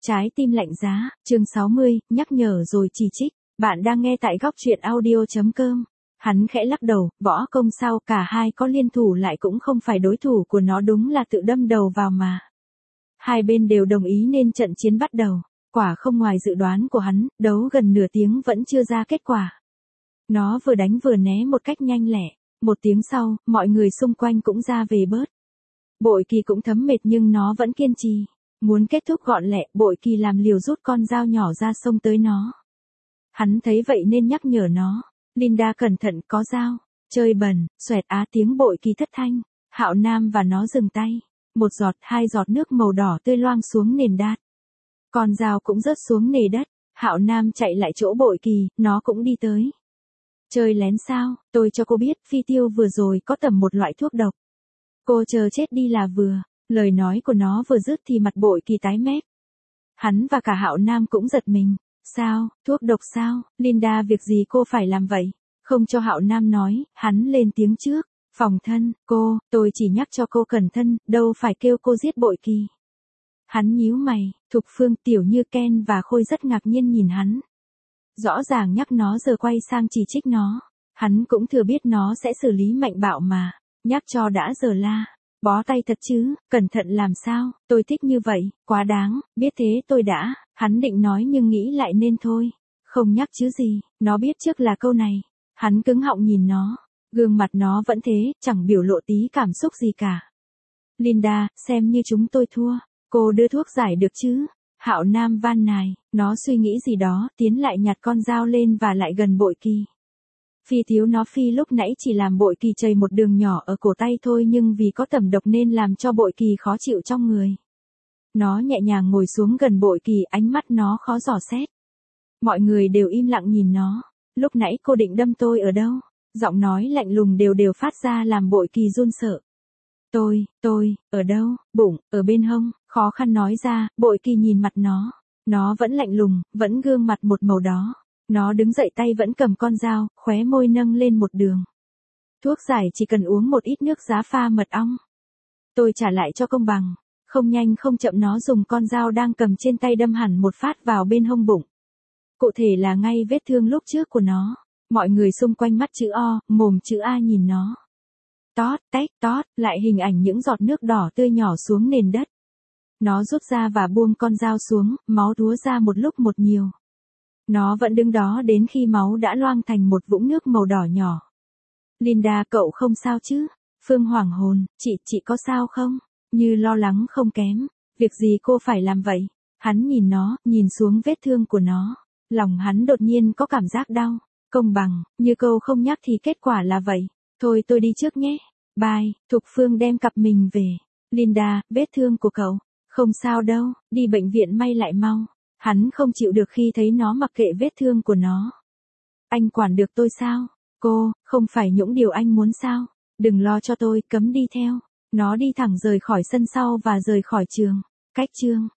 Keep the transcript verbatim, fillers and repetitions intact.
Trái tim lạnh giá, chương sáu mươi, nhắc nhở rồi chỉ trích. Bạn đang nghe tại góc truyện audio chấm com. Hắn khẽ lắc đầu, võ công sao, cả hai có liên thủ lại cũng không phải đối thủ của nó, đúng là tự đâm đầu vào mà. Hai bên đều đồng ý nên trận chiến bắt đầu. Quả không ngoài dự đoán của hắn, đấu gần nửa tiếng vẫn chưa ra kết quả. Nó vừa đánh vừa né một cách nhanh lẹ. Một tiếng sau, mọi người xung quanh cũng ra về bớt. Bội Kỳ cũng thấm mệt nhưng nó vẫn kiên trì. Muốn kết thúc gọn lẹ, Bội Kỳ làm liều rút con dao nhỏ ra xông tới nó. Hắn thấy vậy nên nhắc nhở nó. Linda cẩn thận, có dao. Chơi bẩn, xoẹt á tiếng Bội Kỳ thất thanh. Hạo Nam và nó dừng tay. Một giọt, hai giọt nước màu đỏ tươi loang xuống nền đát. Con dao cũng rớt xuống nền đất. Hạo Nam chạy lại chỗ Bội Kỳ, nó cũng đi tới. Chơi lén sao, tôi cho cô biết phi tiêu vừa rồi có tầm một loại thuốc độc. Cô chờ chết đi là vừa. Lời nói của nó vừa dứt thì mặt Bội Kỳ tái mét. Hắn và cả Hạo Nam cũng giật mình. Sao, thuốc độc sao, Linda việc gì cô phải làm vậy? Không cho Hạo Nam nói, hắn lên tiếng trước. Phòng thân, cô, tôi chỉ nhắc cho cô cẩn thận, đâu phải kêu cô giết Bội Kỳ. Hắn nhíu mày, Thục Phương, Tiểu Như, Ken và Khôi rất ngạc nhiên nhìn hắn. Rõ ràng nhắc nó giờ quay sang chỉ trích nó. Hắn cũng thừa biết nó sẽ xử lý mạnh bạo mà. Nhắc cho đã giờ la. Bó tay thật chứ, cẩn thận làm sao, tôi thích như vậy, quá đáng, biết thế tôi đã, hắn định nói nhưng nghĩ lại nên thôi. Không nhắc chứ gì, nó biết trước là câu này. Hắn cứng họng nhìn nó, gương mặt nó vẫn thế, chẳng biểu lộ tí cảm xúc gì cả. Linda, xem như chúng tôi thua, cô đưa thuốc giải được chứ? Hạo Nam van nài, nó suy nghĩ gì đó, tiến lại nhặt con dao lên và lại gần Bội Kỳ. Phi thiếu nó phi lúc nãy chỉ làm Bội Kỳ chảy một đường nhỏ ở cổ tay thôi nhưng vì có tẩm độc nên làm cho Bội Kỳ khó chịu trong người. Nó nhẹ nhàng ngồi xuống gần Bội Kỳ, ánh mắt nó khó dò xét. Mọi người đều im lặng nhìn nó. Lúc nãy cô định đâm tôi ở đâu? Giọng nói lạnh lùng đều đều phát ra làm Bội Kỳ run sợ. Tôi, tôi, ở đâu? Bụng, ở bên hông, khó khăn nói ra. Bội Kỳ nhìn mặt nó. Nó vẫn lạnh lùng, vẫn gương mặt một màu đó. Nó đứng dậy, tay vẫn cầm con dao, khóe môi nâng lên một đường. Thuốc giải chỉ cần uống một ít nước giá pha mật ong. Tôi trả lại cho công bằng. Không nhanh không chậm nó dùng con dao đang cầm trên tay đâm hẳn một phát vào bên hông bụng. Cụ thể là ngay vết thương lúc trước của nó. Mọi người xung quanh mắt chữ O, mồm chữ A nhìn nó. Tót, tách, tót, lại hình ảnh những giọt nước đỏ tươi nhỏ xuống nền đất. Nó rút ra và buông con dao xuống, máu túa ra một lúc một nhiều. Nó vẫn đứng đó đến khi máu đã loang thành một vũng nước màu đỏ nhỏ. Linda, cậu không sao chứ? Phương hoảng hồn, chị, chị có sao không? Như lo lắng không kém. Việc gì cô phải làm vậy? Hắn nhìn nó, nhìn xuống vết thương của nó. Lòng hắn đột nhiên có cảm giác đau. Công bằng, như câu không nhắc thì kết quả là vậy. Thôi tôi đi trước nhé. Bye. Thục Phương đem cặp mình về. Linda, vết thương của cậu. Không sao đâu, đi bệnh viện may lại mau. Hắn không chịu được khi thấy nó mặc kệ vết thương của nó. Anh quản được tôi sao? Cô, không phải những điều anh muốn sao? Đừng lo cho tôi, cấm đi theo. Nó đi thẳng rời khỏi sân sau và rời khỏi trường. Cách chương.